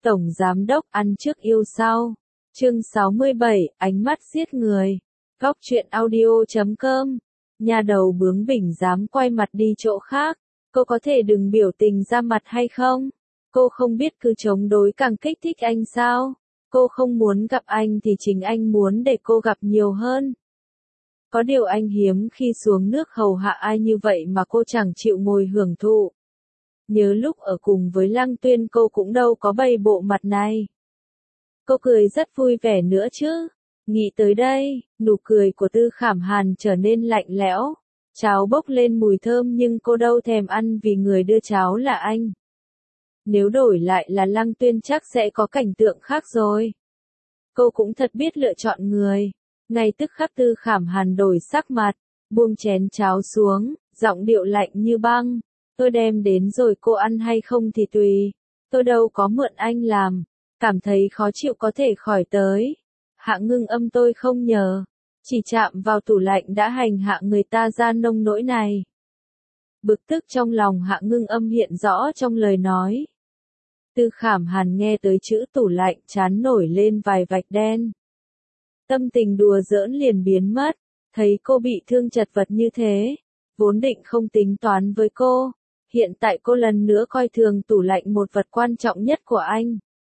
Tổng Giám đốc ăn trước yêu sau. Chương 67, ánh mắt giết người. Góc truyện audio.com. Nhà đầu bướng bỉnh dám quay mặt đi chỗ khác. Cô có thể đừng biểu tình ra mặt hay không? Cô không biết cứ chống đối càng kích thích anh sao? Cô không muốn gặp anh thì chính anh muốn để cô gặp nhiều hơn. Có điều anh hiếm khi xuống nước hầu hạ ai như vậy mà cô chẳng chịu ngồi hưởng thụ. Nhớ lúc ở cùng với Lăng Tuyên cô cũng đâu có bày bộ mặt này. Cô cười rất vui vẻ nữa chứ. Nghĩ tới đây, nụ cười của Tư Khảm Hàn trở nên lạnh lẽo. Cháo bốc lên mùi thơm nhưng cô đâu thèm ăn vì người đưa cháo là anh. Nếu đổi lại là Lăng Tuyên chắc sẽ có cảnh tượng khác rồi. Cô cũng thật biết lựa chọn người. Ngay tức khắc Tư Khảm Hàn đổi sắc mặt, buông chén cháo xuống, giọng điệu lạnh như băng. Tôi đem đến rồi cô ăn hay không thì tùy. Tôi đâu có mượn anh làm. Cảm thấy khó chịu có thể khỏi tới. Hạ Ngưng Âm tôi không nhờ. Chỉ chạm vào tủ lạnh đã hành hạ người ta ra nông nỗi này. Bực tức trong lòng Hạ Ngưng Âm hiện rõ trong lời nói. Tư Khảm Hàn nghe tới chữ tủ lạnh chán nổi lên vài vạch đen. Tâm tình đùa giỡn liền biến mất. Thấy cô bị thương chật vật như thế. Vốn định không tính toán với cô. Hiện tại cô lần nữa coi thường tủ lạnh một vật quan trọng nhất của anh.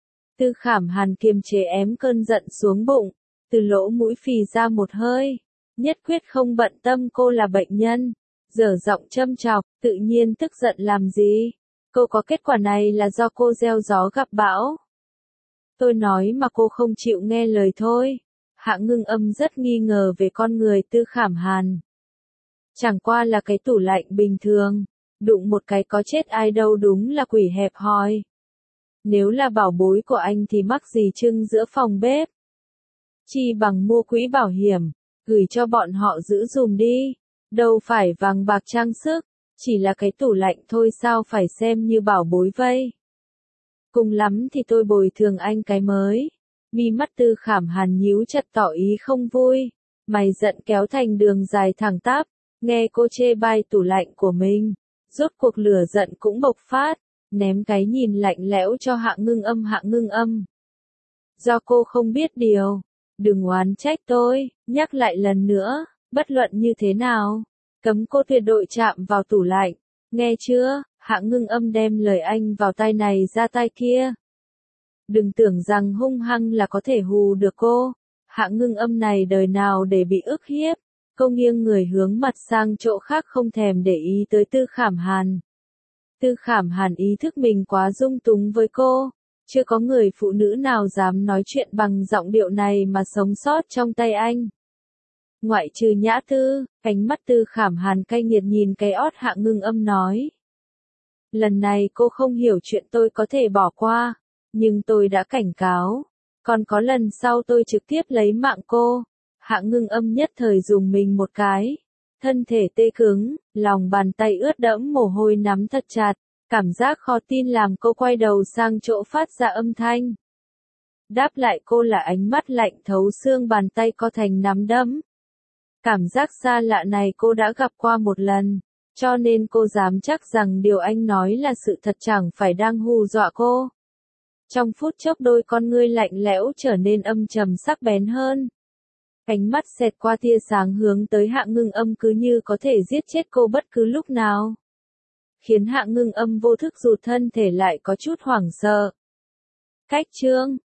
Tư Khảm Hàn kiềm chế ém cơn giận xuống bụng, từ lỗ mũi phì ra một hơi, nhất quyết không bận tâm cô là bệnh nhân, dở giọng châm chọc, tự nhiên tức giận làm gì, cô có kết quả này là do cô gieo gió gặp bão. Tôi nói mà cô không chịu nghe lời thôi. Hạ Ngưng Âm rất nghi ngờ về con người Tư Khảm Hàn. Chẳng qua là cái tủ lạnh bình thường, đụng một cái có chết ai đâu, đúng là quỷ hẹp hòi. Nếu là bảo bối của anh thì mắc gì trưng giữa phòng bếp. Chi bằng mua quỹ bảo hiểm, gửi cho bọn họ giữ dùm đi. Đâu phải vàng bạc trang sức, chỉ là cái tủ lạnh thôi sao phải xem như bảo bối vây. Cùng lắm thì tôi bồi thường anh cái mới. Mi mắt Tư Khảm Hàn nhíu chặt tỏ ý không vui. Mày giận kéo thành đường dài thẳng tắp, nghe cô chê bai tủ lạnh của mình. Rốt cuộc lửa giận cũng bộc phát. Ném cái nhìn lạnh lẽo cho Hạ Ngưng Âm. Hạ Ngưng Âm. Do cô không biết điều. Đừng oán trách tôi, nhắc lại lần nữa, bất luận như thế nào. Cấm cô tuyệt đối chạm vào tủ lạnh. Nghe chưa? Hạ Ngưng Âm đem lời anh vào tai này ra tai kia. Đừng tưởng rằng hung hăng là có thể hù được cô. Hạ Ngưng Âm này đời nào để bị ức hiếp. Cô nghiêng người hướng mặt sang chỗ khác không thèm để ý tới Tư Khảm Hàn. Tư Khảm Hàn ý thức mình quá dung túng với cô. Chưa có người phụ nữ nào dám nói chuyện bằng giọng điệu này mà sống sót trong tay anh. Ngoại trừ Nhã Tư, ánh mắt Tư Khảm Hàn cay nghiệt nhìn cái ót Hạ Ngưng Âm nói. Lần này cô không hiểu chuyện tôi có thể bỏ qua, nhưng tôi đã cảnh cáo. Còn có lần sau tôi trực tiếp lấy mạng cô. Hạ Ngưng Âm nhất thời dùng mình một cái. Thân thể tê cứng, lòng bàn tay ướt đẫm mồ hôi nắm thật chặt, cảm giác khó tin làm cô quay đầu sang chỗ phát ra âm thanh. Đáp lại cô là ánh mắt lạnh thấu xương, bàn tay co thành nắm đấm. Cảm giác xa lạ này cô đã gặp qua một lần, cho nên cô dám chắc rằng điều anh nói là sự thật, chẳng phải đang hù dọa cô. Trong phút chốc đôi con ngươi lạnh lẽo trở nên âm trầm sắc bén hơn. Ánh mắt xẹt qua tia sáng hướng tới Hạ Ngưng Âm cứ như có thể giết chết cô bất cứ lúc nào. Khiến Hạ Ngưng Âm vô thức rụt thân thể lại có chút hoảng sợ. Cách chương